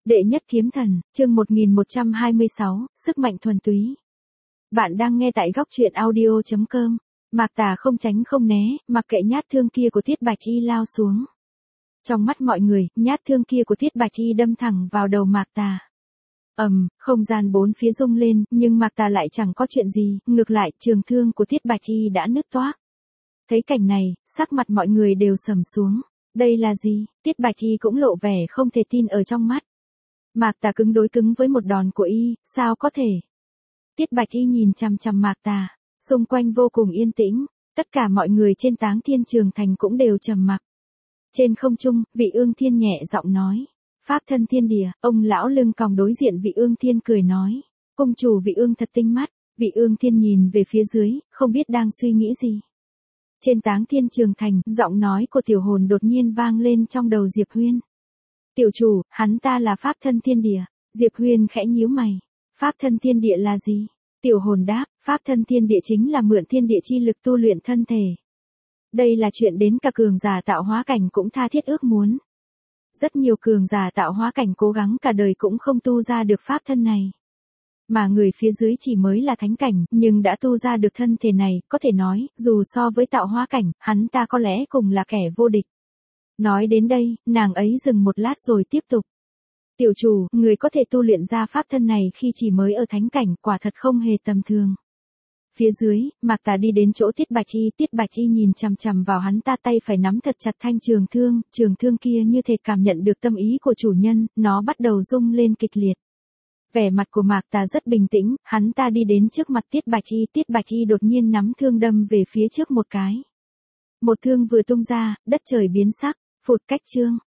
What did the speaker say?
Đệ nhất kiếm thần, chương 1126, sức mạnh thuần túy. Bạn đang nghe tại góc truyện audio.com. Mạc Tà không tránh không né, mặc kệ nhát thương kia của Tiết Bạch Y lao xuống. Trong mắt mọi người, nhát thương kia của Tiết Bạch Y đâm thẳng vào đầu Mạc Tà. Không gian bốn phía rung lên, nhưng Mạc Tà lại chẳng có chuyện gì, ngược lại, trường thương của Tiết Bạch Y đã nứt toác. Thấy cảnh này, sắc mặt mọi người đều sầm xuống. Đây là gì? Tiết Bạch Y cũng lộ vẻ không thể tin ở trong mắt. Mạc Tà cứng đối cứng với một đòn của y, sao có thể? Tiết Bạch Y nhìn chằm chằm Mạc Tà, xung quanh vô cùng yên tĩnh, tất cả mọi người trên Táng Thiên Trường Thành cũng đều trầm mặc. Trên không trung, Vị Ương Thiên nhẹ giọng nói, Pháp thân thiên địa, ông lão lưng còng đối diện Vị Ương Thiên cười nói, cung chủ Vị Ương thật tinh mắt. Vị Ương Thiên nhìn về phía dưới, không biết đang suy nghĩ gì. Trên Táng Thiên Trường Thành, giọng nói của tiểu hồn đột nhiên vang lên trong đầu Diệp Huyên. Tiểu chủ, hắn ta là Pháp thân thiên địa. Diệp Huyên khẽ nhíu mày. Pháp thân thiên địa là gì? Tiểu hồn đáp, Pháp thân thiên địa chính là mượn thiên địa chi lực tu luyện thân thể. Đây là chuyện đến cả cường giả tạo hóa cảnh cũng tha thiết ước muốn. Rất nhiều cường giả tạo hóa cảnh cố gắng cả đời cũng không tu ra được pháp thân này. Mà người phía dưới chỉ mới là thánh cảnh, nhưng đã tu ra được thân thể này, có thể nói, dù so với tạo hóa cảnh, hắn ta có lẽ cùng là kẻ vô địch. Nói đến đây, nàng ấy dừng một lát rồi tiếp tục. Tiểu chủ, người có thể tu luyện ra pháp thân này khi chỉ mới ở thánh cảnh, quả thật không hề tầm thường. Phía dưới, Mạc Tà đi đến chỗ Tiết Bạch Y nhìn chằm chằm vào hắn ta, tay phải nắm thật chặt thanh trường thương kia như thể cảm nhận được tâm ý của chủ nhân, nó bắt đầu rung lên kịch liệt. Vẻ mặt của Mạc Tà rất bình tĩnh, hắn ta đi đến trước mặt Tiết Bạch Y đột nhiên nắm thương đâm về phía trước một cái. Một thương vừa tung ra, đất trời biến sắc, phụt cách chương,